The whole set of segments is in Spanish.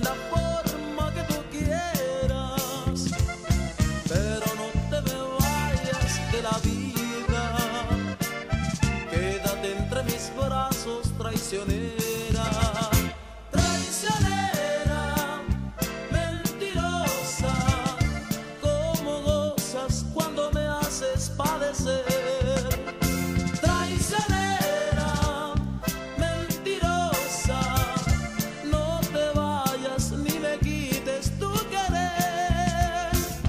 la forma que tú quieras, pero no te me vayas de la vida. Quédate entre mis brazos, traicionera, traicionera, mentirosa. Cómo gozas cuando me haces padecer. Traicionera, mentirosa, no te vayas ni me quites tu querer.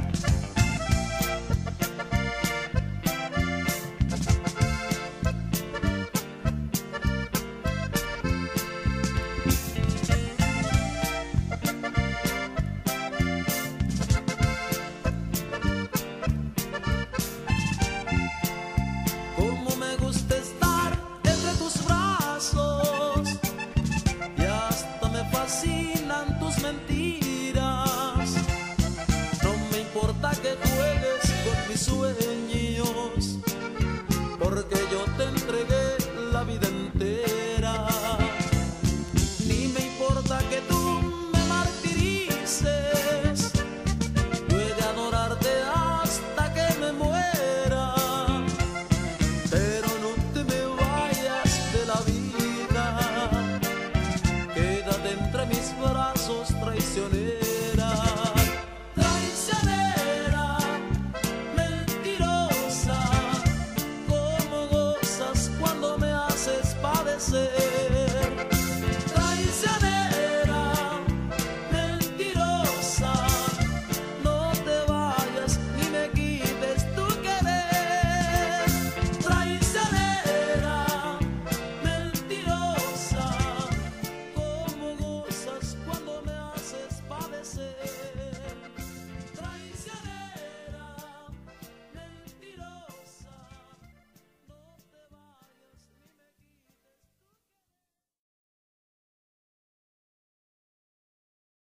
Cómo me gusta estar entre tus brazos y hasta me fascinan tus mentiras. No me importa que juegues con mis sueños, porque yo te entregué la vida entera. Ni me importa que tú me martirices, yo he de adorarte hasta que me muera. Pero no te me vayas de la vida, quédate entre mis brazos, traicionera.